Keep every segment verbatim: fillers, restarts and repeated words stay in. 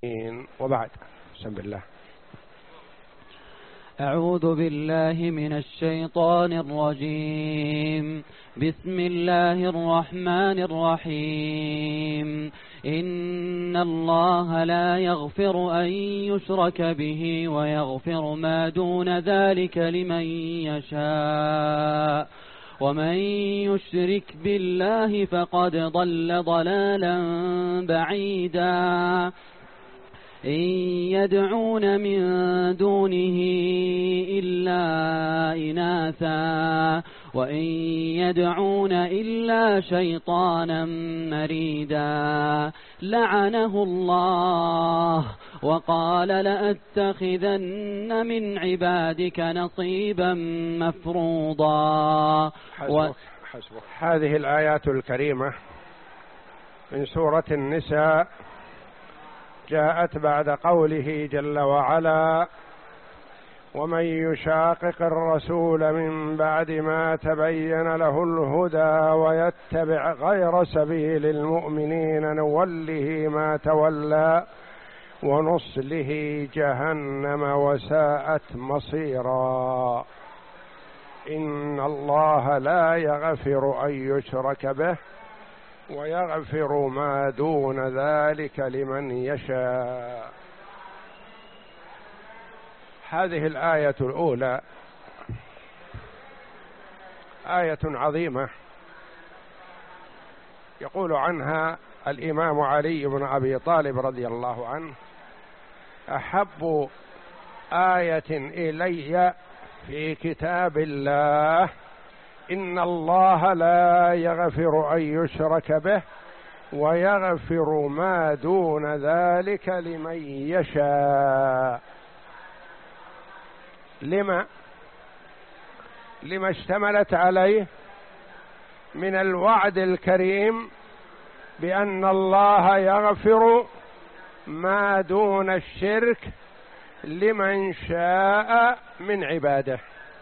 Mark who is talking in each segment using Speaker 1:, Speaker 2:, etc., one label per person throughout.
Speaker 1: وبعد. بسم الله.
Speaker 2: أعوذ بالله من الشيطان الرجيم. بسم الله الرحمن الرحيم. إن الله لا يغفر أن يشرك به ويغفر ما دون ذلك لمن يشاء ومن يشرك بالله فقد ضل ضلالا بعيدا. إن يدعون من دونه إلا إناثا وإن يدعون إلا شيطانا مريدا لعنه الله وقال لأتخذن من عبادك نصيبا مفروضا.
Speaker 1: حسبك حسبك. هذه الآيات الكريمة من سورة النساء جاءت بعد قوله جل وعلا: ومن يشاقق الرسول من بعد ما تبين له الهدى ويتبع غير سبيل المؤمنين نوله ما تولى ونصله جهنم وساءت مصيرا. إن الله لا يغفر أن يشرك به ويغفر ما دون ذلك لمن يشاء. هذه الآية الأولى آية عظيمة يقول عنها الإمام علي بن أبي طالب رضي الله عنه: أحب آية إلي في كتاب الله إن الله لا يغفر أن يشرك به ويغفر ما دون ذلك لمن يشاء. لما لما اشتملت عليه من الوعد الكريم بأن الله يغفر ما دون الشرك لمن شاء من عباده.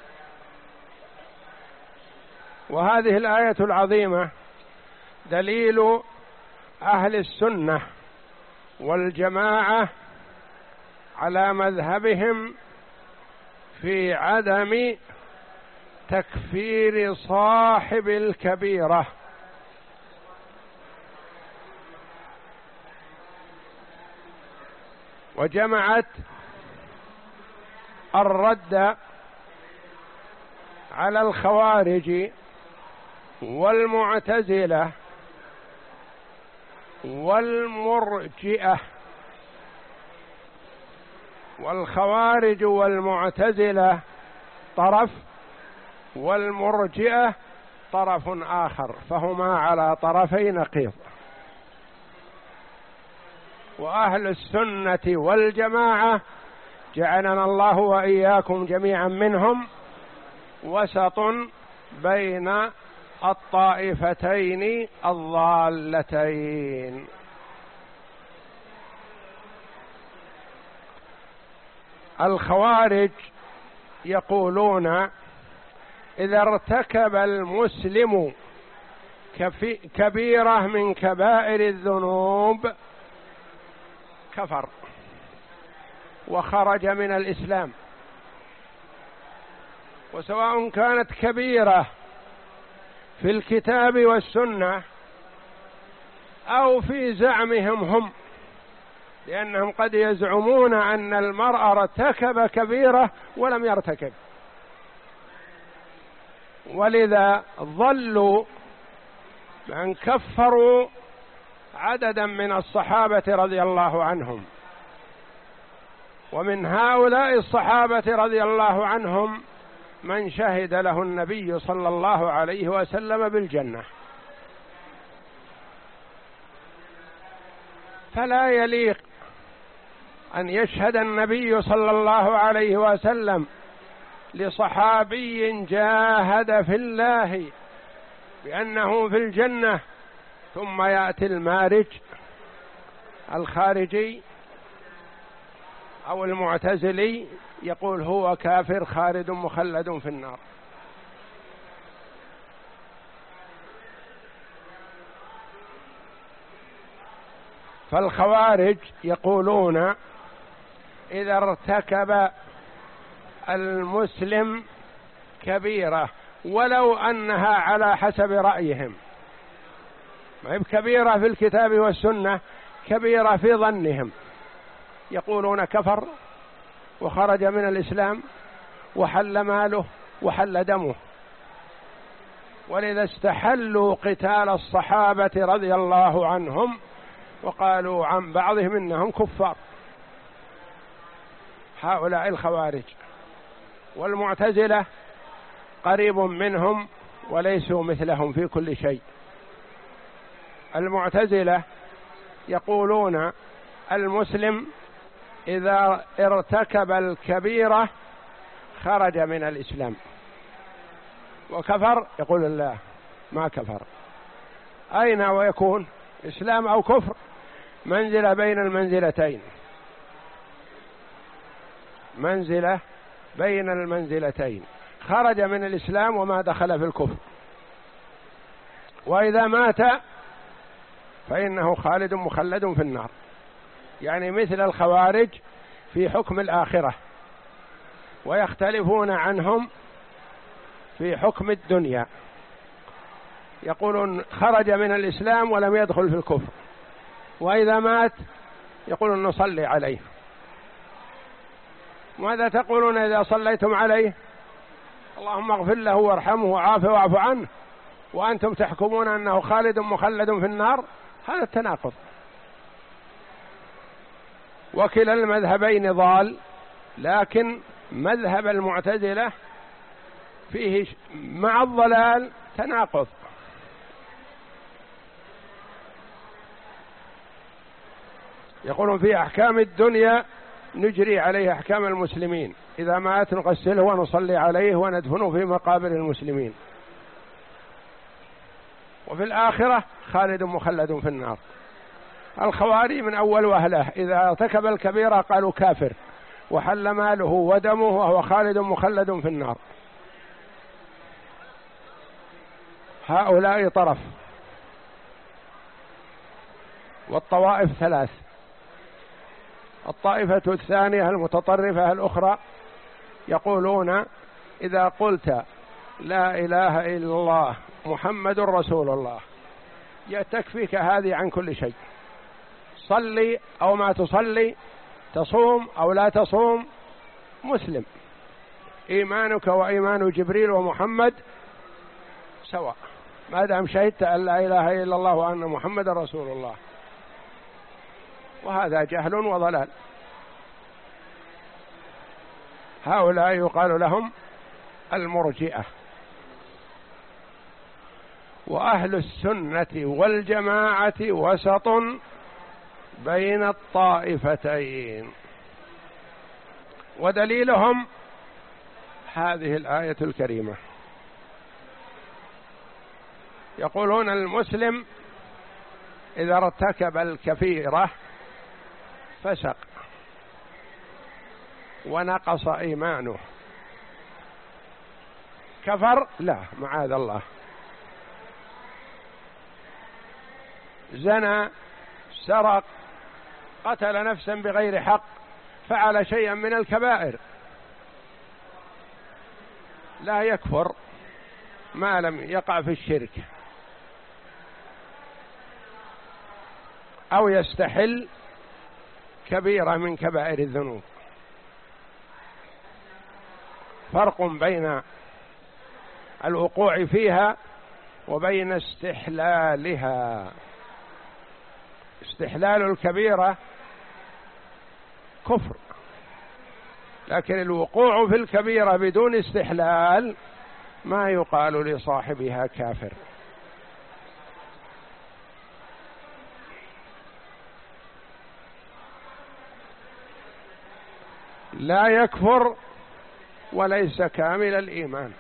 Speaker 1: وهذه الآية العظيمة دليل أهل السنة والجماعة على مذهبهم في عدم تكفير صاحب الكبيرة، وجمعت الرد على الخوارج والمعتزلة والمرجئة. والخوارج والمعتزلة طرف والمرجئة طرف آخر، فهما على طرفي نقيض. وأهل السنة والجماعة جعلنا الله وإياكم جميعا منهم وسط بين الطائفتين الضالتين. الخوارج يقولون إذا ارتكب المسلم كبيرة من كبائر الذنوب كفر وخرج من الإسلام، وسواء كانت كبيرة في الكتاب والسنة أو في زعمهم هم، لأنهم قد يزعمون أن المرء ارتكب كبيرة ولم يرتكب، ولذا ظلوا بأن كفروا عددا من الصحابة رضي الله عنهم. ومن هؤلاء الصحابة رضي الله عنهم من شهد له النبي صلى الله عليه وسلم بالجنة. فلا يليق أن يشهد النبي صلى الله عليه وسلم لصحابي جاهد في الله بأنه في الجنة ثم يأتي المارج الخارجي أو المعتزلي يقول هو كافر خالد مخلد في النار. فالخوارج يقولون إذا ارتكب المسلم كبيرة ولو أنها على حسب رأيهم، ما هي كبيرة في الكتاب والسنة، كبيرة في ظنهم، يقولون كفر وخرج من الإسلام وحل ماله وحل دمه. ولذا استحلوا قتال الصحابة رضي الله عنهم وقالوا عن بعضهم إنهم كفار، هؤلاء الخوارج. والمعتزلة قريب منهم وليسوا مثلهم في كل شيء. المعتزلة يقولون المسلم إذا ارتكب الكبيرة خرج من الإسلام وكفر، يقول الله ما كفر. أين ويكون إسلام أو كفر؟ منزلة بين المنزلتين، منزلة بين المنزلتين، خرج من الإسلام وما دخل في الكفر. وإذا مات فإنه خالد مخلد في النار، يعني مثل الخوارج في حكم الآخرة، ويختلفون عنهم في حكم الدنيا. يقولون خرج من الإسلام ولم يدخل في الكفر، وإذا مات يقولون نصلي عليه. ماذا تقولون إذا صليتم عليه؟ اللهم اغفر له وارحمه وعافه واعف عنه، وأنتم تحكمون أنه خالد مخلد في النار. هذا التناقض. وكلا المذهبين ضال، لكن مذهب المعتزلة فيه مع الضلال تناقض. يقولون في أحكام الدنيا نجري عليه أحكام المسلمين، إذا مات نغسله ونصلي عليه وندفنه في مقابر المسلمين، وفي الآخرة خالد مخلد في النار. الخوارج من أول وهلة إذا ارتكب الكبيرة قالوا كافر وحل ماله ودمه وهو خالد مخلد في النار. هؤلاء طرف. والطوائف ثلاث. الطائفة الثانية المتطرفة الأخرى يقولون إذا قلت لا إله إلا الله محمد رسول الله تكفيك هذه عن كل شيء، صلي أو ما تصلي، تصوم أو لا تصوم، مسلم، إيمانك وإيمان جبريل ومحمد سواء ما دام شهدت أن لا إله إلا الله وأن محمد رسول الله. وهذا جهل وضلال. هؤلاء يقال لهم المرجئة. وأهل السنة والجماعة وسط بين الطائفتين، ودليلهم هذه الآية الكريمة. يقولون المسلم إذا ارتكب الكبيرة فسق ونقص إيمانه، كفر؟ لا، معاذ الله. زنى، سرق، قتل نفسا بغير حق، فعل شيئا من الكبائر، لا يكفر ما لم يقع في الشرك أو يستحل كبيرة من كبائر الذنوب. فرق بين الوقوع فيها وبين استحلالها. استحلال الكبيرة كفر، لكن الوقوع في الكبيرة بدون استحلال ما يقال لصاحبها كافر. لا يكفر وليس كامل الإيمان.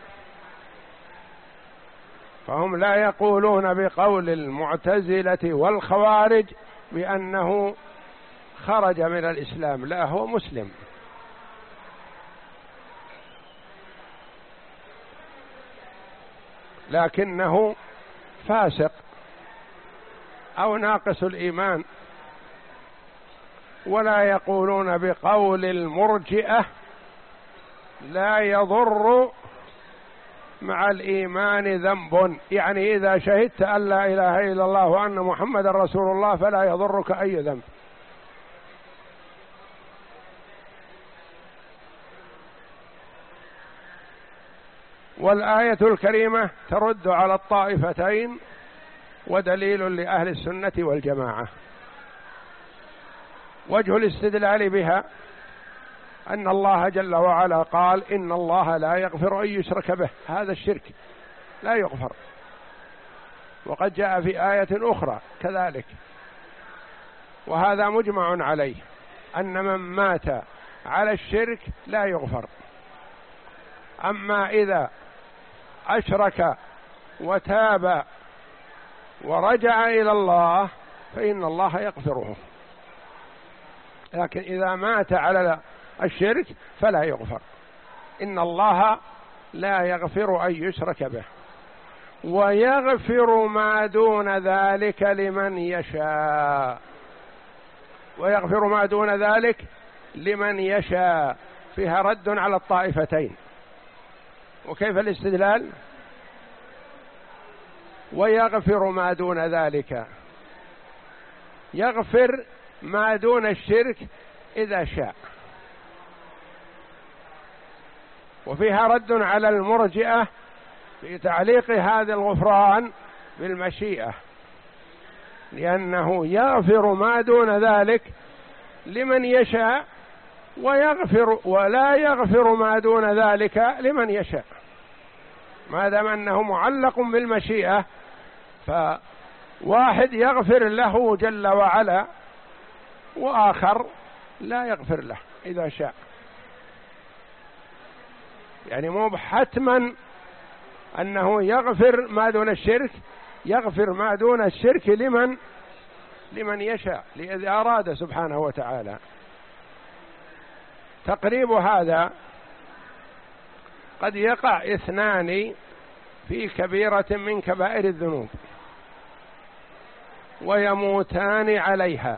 Speaker 1: فهم لا يقولون بقول المعتزلة والخوارج بأنه خرج من الإسلام، لا، هو مسلم. لكنه فاسق أو ناقص الإيمان ولا يقولون بقول المرجئة لا يضر مع الإيمان ذنب، يعني إذا شهدت أن لا إله إلا الله وأن محمد رسول الله فلا يضرك أي ذنب. والآية الكريمة ترد على الطائفتين ودليل لأهل السنة والجماعة. وجه الاستدلال بها أن الله جل وعلا قال إن الله لا يغفر أن يشرك به، هذا الشرك لا يغفر، وقد جاء في آية أخرى كذلك، وهذا مجمع عليه أن من مات على الشرك لا يغفر. أما إذا أشرك وتاب ورجع إلى الله فإن الله يغفره، لكن إذا مات على الشرك فلا يغفر. إن الله لا يغفر أن يشرك به ويغفر ما دون ذلك لمن يشاء، ويغفر ما دون ذلك لمن يشاء، فيها رد على الطائفتين. وكيف الاستدلال؟ ويغفر ما دون ذلك، يغفر ما دون الشرك إذا شاء. وفيها رد على المرجئة في تعليق هذا الغفران بالمشيئة، لأنه يغفر ما دون ذلك لمن يشاء ويغفر ولا يغفر ما دون ذلك لمن يشاء. ما دام أنه معلق بالمشيئة فواحد يغفر له جل وعلا وآخر لا يغفر له إذا شاء. يعني مو حتما أنه يغفر ما دون الشرك، يغفر ما دون الشرك لمن لمن يشاء إذا أراد سبحانه وتعالى. تقريب هذا قد يقع اثنان في كبيرة من كبائر الذنوب ويموتان عليها،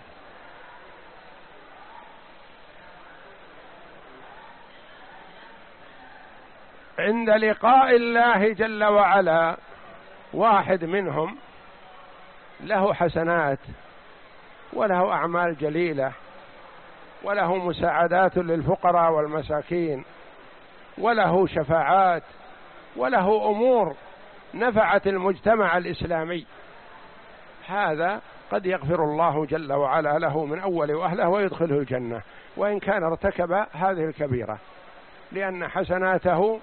Speaker 1: عند لقاء الله جل وعلا واحد منهم له حسنات وله أعمال جليلة وله مساعدات للفقراء والمساكين وله شفاعات وله أمور نفعت المجتمع الإسلامي، هذا قد يغفر الله جل وعلا له من أول وأهله ويدخله الجنة وإن كان ارتكب هذه الكبيرة، لأن حسناته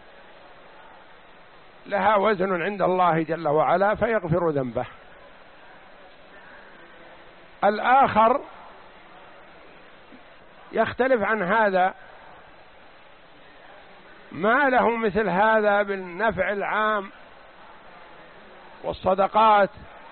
Speaker 1: لها وزن عند الله جل وعلا فيغفر ذنبه. الآخر يختلف عن هذا، ما له مثل هذا بالنفع العام والصدقات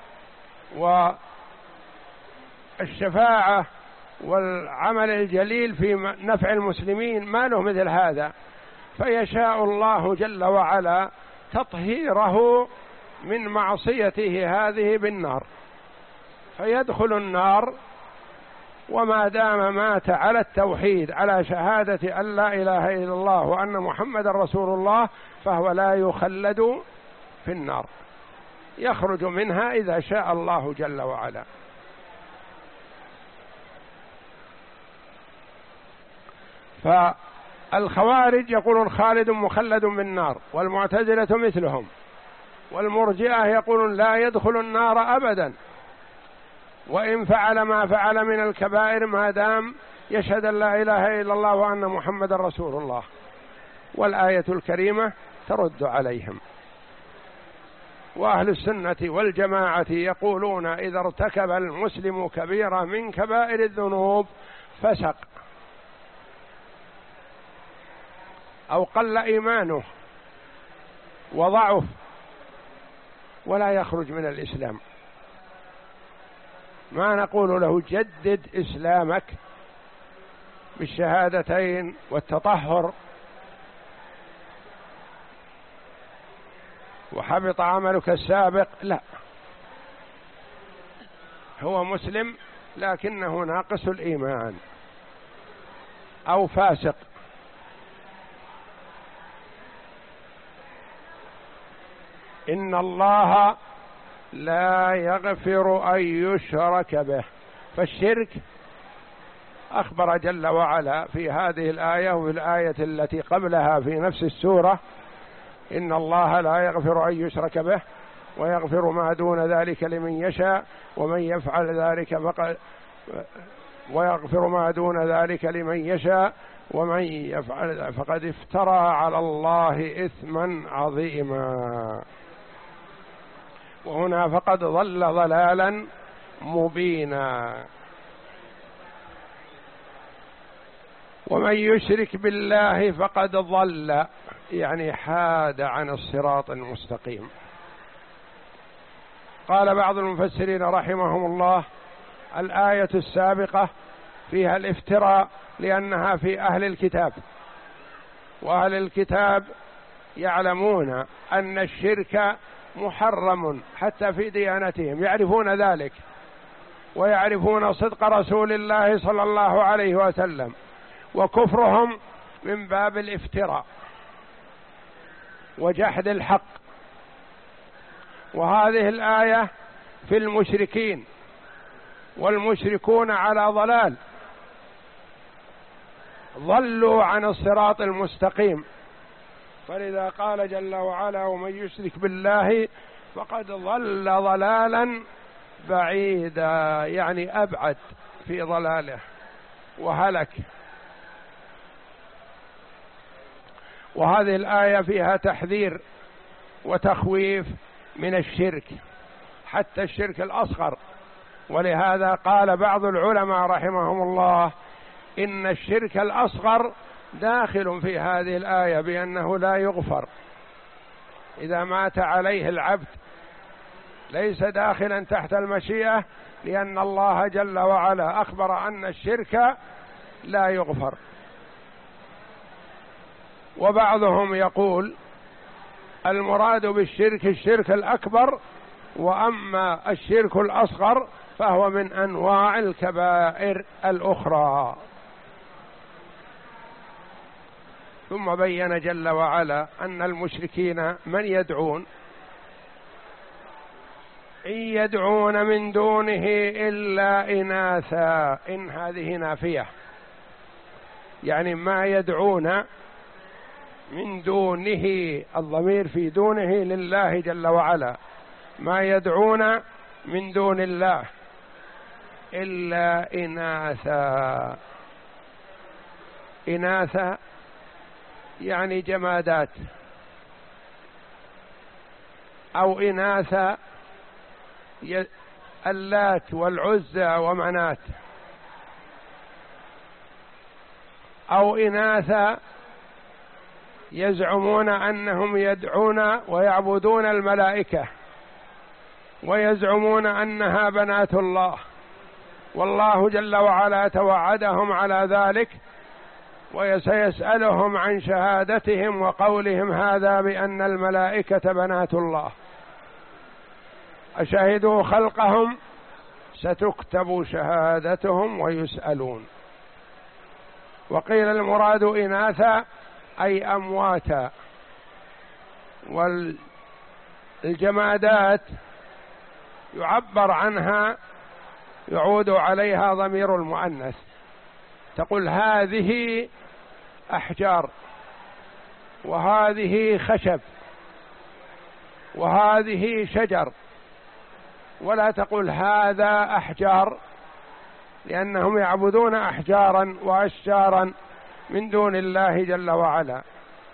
Speaker 1: والشفاعة والعمل الجليل في نفع المسلمين، ما له مثل هذا، فيشاء الله جل وعلا تطهيره من معصيته هذه بالنار فيدخل النار، وما دام مات على التوحيد على شهادة أن لا إله إلا الله وأن محمد رسول الله فهو لا يخلد في النار، يخرج منها إذا شاء الله جل وعلا. فالخوارج يقولون خالد مخلد بالنار، والمعتزلة مثلهم، والمرجئة يقولون لا يدخل النار أبدا وإن فعل ما فعل من الكبائر ما دام يشهد أن لا إله إلا الله وأن محمد رسول الله. والآية الكريمة ترد عليهم. وأهل السنة والجماعة يقولون إذا ارتكب المسلم كبيرة من كبائر الذنوب فسق أو قل إيمانه وضعف ولا يخرج من الإسلام، ما نقول له جدد إسلامك بالشهادتين والتطهر وحبط عملك السابق، لا، هو مسلم لكنه ناقص الإيمان أو فاسق. إن الله لا يغفر أن يشرك به، فالشرك أخبر جل وعلا في هذه الآية وفي الآية التي قبلها في نفس السورة: إن الله لا يغفر أن يشرك به ويغفر ما دون ذلك لمن يشاء ومن يفعل ذلك فقد ويغفر ما دون ذلك لمن يشاء ومن يفعل فقد افترى على الله إثما عظيما. وهنا فقد ضل ضلالا مبينا. ومن يشرك بالله فقد ضل، يعني حاد عن الصراط المستقيم. قال بعض المفسرين رحمهم الله: الآية السابقة فيها الافتراء لأنها في أهل الكتاب، وأهل الكتاب يعلمون أن الشرك محرم حتى في ديانتهم، يعرفون ذلك ويعرفون صدق رسول الله صلى الله عليه وسلم، وكفرهم من باب الافتراء وجحد الحق. وهذه الآية في المشركين، والمشركون على ضلال، ضلوا عن الصراط المستقيم، فلذا قال جل وعلا: ومن يشرك بالله فقد ضل ضلالا بعيدا، يعني أبعد في ضلاله وهلك. وهذه الآية فيها تحذير وتخويف من الشرك، حتى الشرك الأصغر. ولهذا قال بعض العلماء رحمهم الله: إن الشرك الأصغر داخل في هذه الآية، بأنه لا يغفر إذا مات عليه العبد، ليس داخلا تحت المشيئة، لأن الله جل وعلا أخبر أن الشرك لا يغفر. وبعضهم يقول: المراد بالشرك الشرك الأكبر، وأما الشرك الأصغر فهو من أنواع الكبائر الأخرى. ثم بين جل وعلا أن المشركين من يدعون: إن يدعون من دونه إلا إناثا. إن هذه نافية، يعني ما يدعون من دونه، الضمير في دونه لله جل وعلا، ما يدعون من دون الله إلا إناثا. إناثا يعني جمادات، أو إناثا اللات والعزى ومنات، أو إناثا يزعمون أنهم يدعون ويعبدون الملائكة ويزعمون أنها بنات الله، والله جل وعلا توعدهم على ذلك، وسيسألهم عن شهادتهم وقولهم هذا بأن الملائكة بنات الله. أشهدوا خلقهم ستكتب شهادتهم ويسألون. وقيل المراد إناثا أي أمواتا، والجمادات يعبر عنها يعود عليها ضمير المؤنث، تقول هذه أحجار، وهذه خشب، وهذه شجر، ولا تقول هذا أحجار، لأنهم يعبدون أحجارا وأشجارا من دون الله جل وعلا.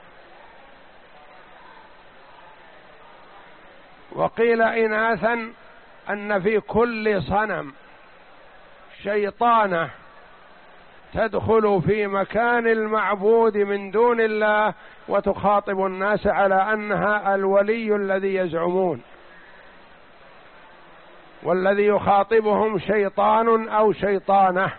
Speaker 1: وقيل إناثا أن في كل صنم شيطانة تدخل في مكان المعبود من دون الله وتخاطب الناس على أنها الولي الذي يزعمون، والذي يخاطبهم شيطان أو شيطانة.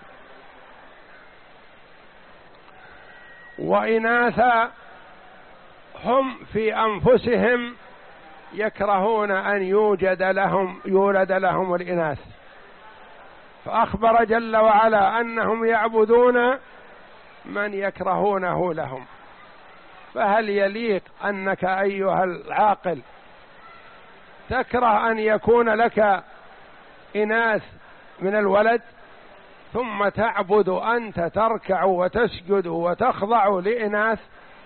Speaker 1: وإناثا هم في أنفسهم يكرهون أن يوجد لهم يولد لهم الإناث، فأخبر جل وعلا أنهم يعبدون من يكرهونه لهم، فهل يليق أنك أيها العاقل تكره أن يكون لك إناث من الولد ثم تعبد أنت، تركع وتسجد وتخضع لإناث؟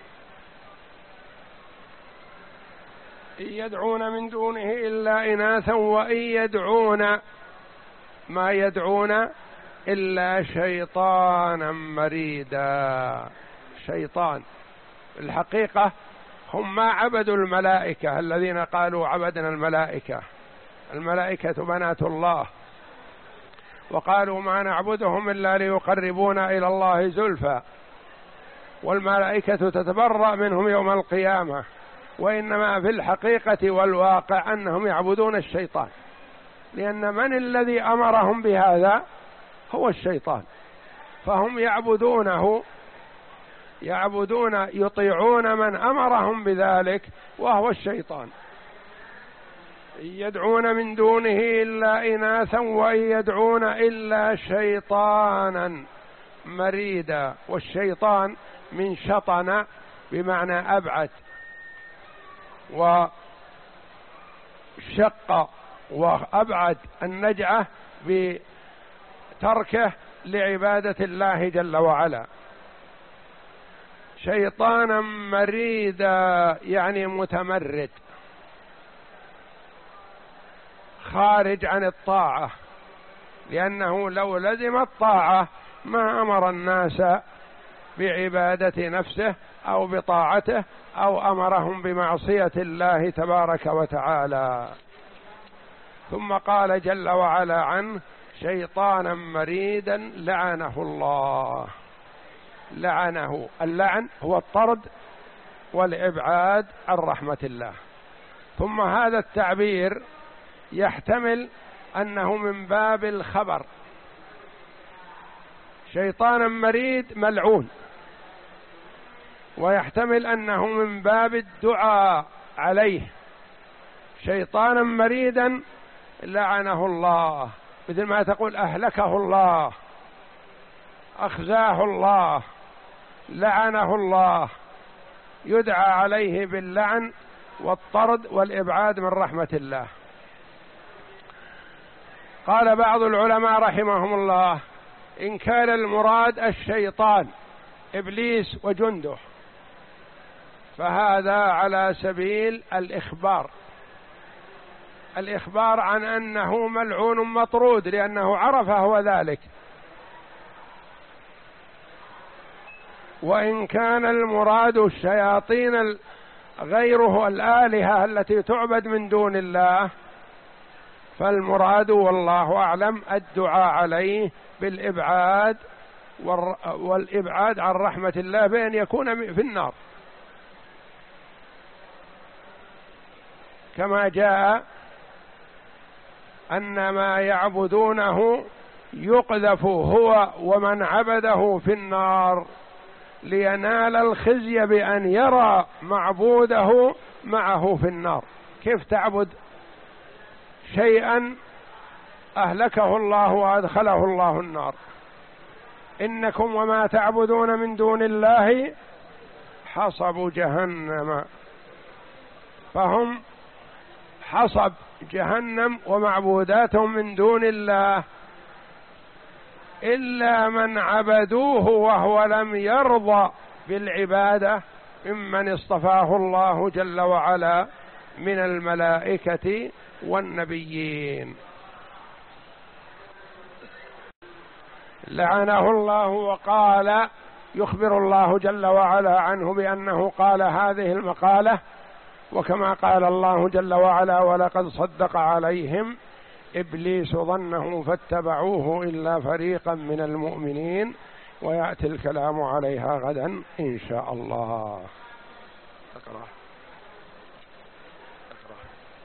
Speaker 1: إن يدعون من دونه إلا إناثا وإن يدعون ما يدعون إلا شيطانا مريدا. شيطان الحقيقة هم ما عبدوا الملائكة الذين قالوا عبدنا الملائكة، الملائكة بنات الله، وقالوا ما نعبدهم إلا ليقربونا إلى الله زلفى، والملائكة تتبرأ منهم يوم القيامة، وإنما في الحقيقة والواقع أنهم يعبدون الشيطان، لأن من الذي أمرهم بهذا؟ هو الشيطان، فهم يعبدونه، يعبدون يطيعون من أمرهم بذلك وهو الشيطان. إن يدعون من دونه إلا إناثا وإن يدعون إلا شيطانا مريدا. والشيطان من شطن بمعنى أبعد، وشق وأبعد النجعة بتركه لعبادة الله جل وعلا. شيطانا مريدا يعني متمرد، خارج عن الطاعة، لأنه لو لزم الطاعة ما أمر الناس بعبادة نفسه أو بطاعته أو أمرهم بمعصية الله تبارك وتعالى. ثم قال جل وعلا عنه شيطانا مريدا لعنه الله. لعنه، اللعن هو الطرد والإبعاد عن رحمة الله. ثم هذا التعبير يحتمل أنه من باب الخبر، شيطانا مريد ملعون، ويحتمل أنه من باب الدعاء عليه، شيطانا مريدا لعنه الله، مثل ما تقول أهلكه الله، أخزاه الله، لعنه الله، يدعى عليه باللعن والطرد والإبعاد من رحمة الله. قال بعض العلماء رحمهم الله إن كان المراد الشيطان إبليس وجنده فهذا على سبيل الإخبار، الإخبار عن أنه ملعون مطرود لأنه عرف هو ذلك. وإن كان المراد الشياطين غيره الآلهة التي تعبد من دون الله فالمراد والله أعلم الدعاء عليه بالإبعاد والإبعاد عن رحمة الله بأن يكون في النار، كما جاء أن ما يعبدونه يقذف هو ومن عبده في النار لينال الخزي بأن يرى معبوده معه في النار. كيف تعبد شيئا أهلكه الله وأدخله الله النار؟ إنكم وما تعبدون من دون الله حصب جهنم، فهم حصب جهنم ومعبوداتهم من دون الله إلا من عبدوه وهو لم يرضى بالعبادة ممن اصطفاه الله جل وعلا من الملائكة والنبيين. لعنه الله، وقال يخبر الله جل وعلا عنه بأنه قال هذه المقالة، وكما قال الله جل وعلا ولقد صدق عليهم إبليس ظنه فاتبعوه إلا فريقا من المؤمنين، ويأتي الكلام عليها غدا إن شاء الله. أقرأ. أقرأ.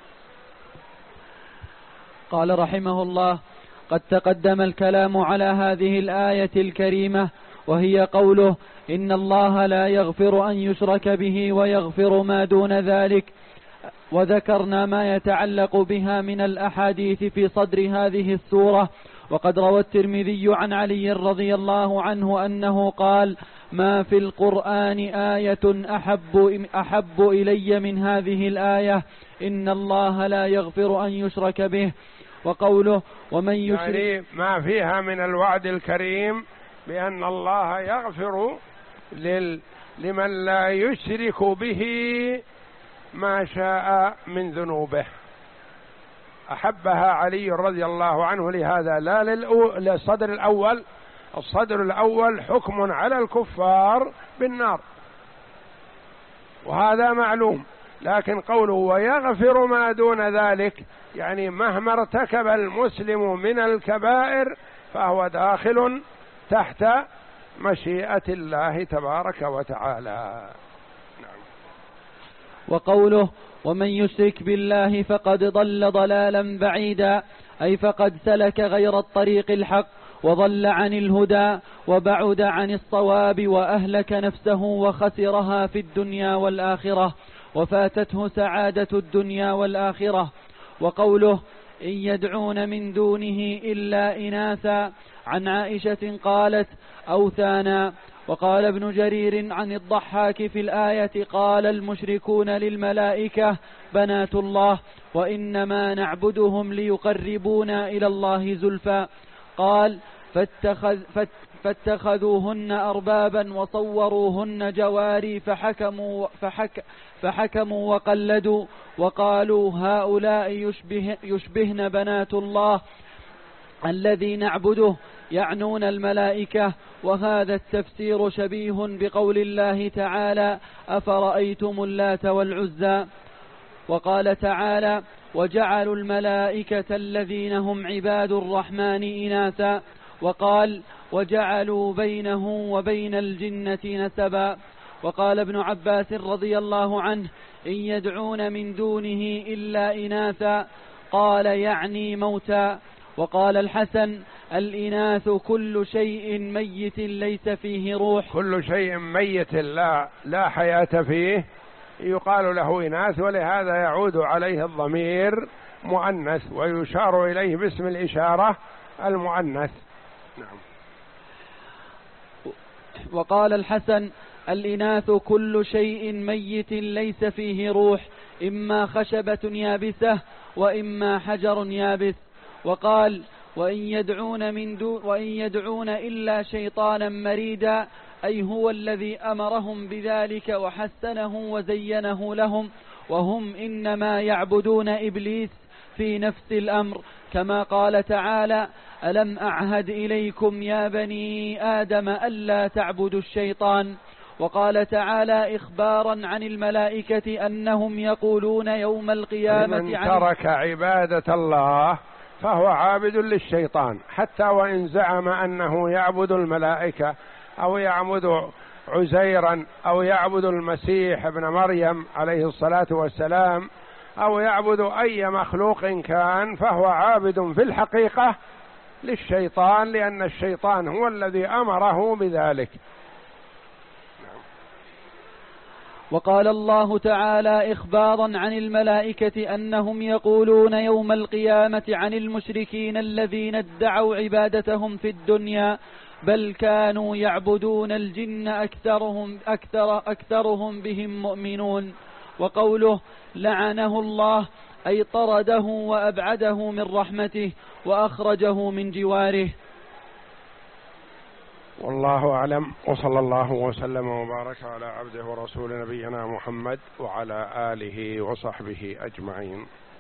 Speaker 2: قال رحمه الله قد تقدم الكلام على هذه الآية الكريمة، وهي قوله إن الله لا يغفر أن يشرك به ويغفر ما دون ذلك، وذكرنا ما يتعلق بها من الأحاديث في صدر هذه السورة، وقد روى الترمذي عن علي رضي الله عنه أنه قال: ما في القرآن آية أحب, أحب إلي من هذه الآية: إن الله لا يغفر أن يشرك به. وقوله: ومن يشرك،
Speaker 1: يعني ما فيها من الوعد الكريم بأن الله يغفر لل... لمن لا يشرك به ما شاء من ذنوبه. أحبها علي رضي الله عنه لهذا، لا للأو... للصدر الأول. الصدر الأول حكم على الكفار بالنار وهذا معلوم، لكن قوله ويغفر ما دون ذلك يعني مهما ارتكب المسلم من الكبائر فهو داخل تحت مشيئة الله تبارك وتعالى. نعم.
Speaker 2: وقوله: ومن يشرك بالله فقد ضل ضلالا بعيدا، أي فقد سلك غير الطريق الحق وضل عن الهدى وبعد عن الصواب وأهلك نفسه وخسرها في الدنيا والآخرة وفاتته سعادة الدنيا والآخرة. وقوله: إن يدعون من دونه إلا إناثا، عن عائشة قالت: أوثانا. وقال ابن جرير عن الضحاك في الآية: قال المشركون للملائكة بنات الله وإنما نعبدهم ليقربونا إلى الله زلفى. قال: فاتخذ فت فاتخذوهن أربابا وصوروهن جواري فحكموا, فحك فحكموا وقلدوا وقالوا هؤلاء يشبه يشبهن بنات الله الذي نعبده، يعنون الملائكة. وهذا التفسير شبيه بقول الله تعالى: أفرأيتم اللات والعزى. وقال تعالى: وجعلوا الملائكة الذين هم عباد الرحمن إناثا. وقال: وجعلوا بينه وبين الجنة نسبا. وقال ابن عباس رضي الله عنه: إن يدعون من دونه إلا إناثا، قال يعني موتى. وقال الحسن: الإناث كل شيء ميت ليس فيه روح.
Speaker 1: كل شيء ميت لا, لا حياة فيه يقال له إناث، ولهذا يعود عليه الضمير مؤنث ويشار إليه باسم الإشارة المؤنث. نعم.
Speaker 2: وقال الحسن: الإناث كل شيء ميت ليس فيه روح، إما خشبة يابسة وإما حجر يابس. وقال: وإن يدعون, من دون وإن يدعون إلا شيطانا مريدا، أي هو الذي أمرهم بذلك وحسنه وزينه لهم، وهم إنما يعبدون إبليس في نفس الأمر، كما قال تعالى: ألم أعهد إليكم يا بني آدم ألا تعبدوا الشيطان. وقال تعالى إخبارا عن الملائكة أنهم يقولون يوم القيامة:
Speaker 1: من ترك عبادة الله فهو عابد للشيطان، حتى وإن زعم أنه يعبد الملائكة أو يعبد عزيرا أو يعبد المسيح ابن مريم عليه الصلاة والسلام أو يعبد أي مخلوق كان، فهو عابد في الحقيقة للشيطان، لأن الشيطان هو الذي أمره بذلك.
Speaker 2: وقال الله تعالى إخبارا عن الملائكة أنهم يقولون يوم القيامة عن المشركين الذين ادعوا عبادتهم في الدنيا: بل كانوا يعبدون الجن أكثرهم, أكثر أكثرهم بهم مؤمنون. وقوله لعنه الله، أي طرده وأبعده من رحمته وأخرجه من جواره.
Speaker 1: والله أعلم، وصلى الله وسلم وبارك على عبده ورسول نبينا محمد وعلى آله وصحبه أجمعين.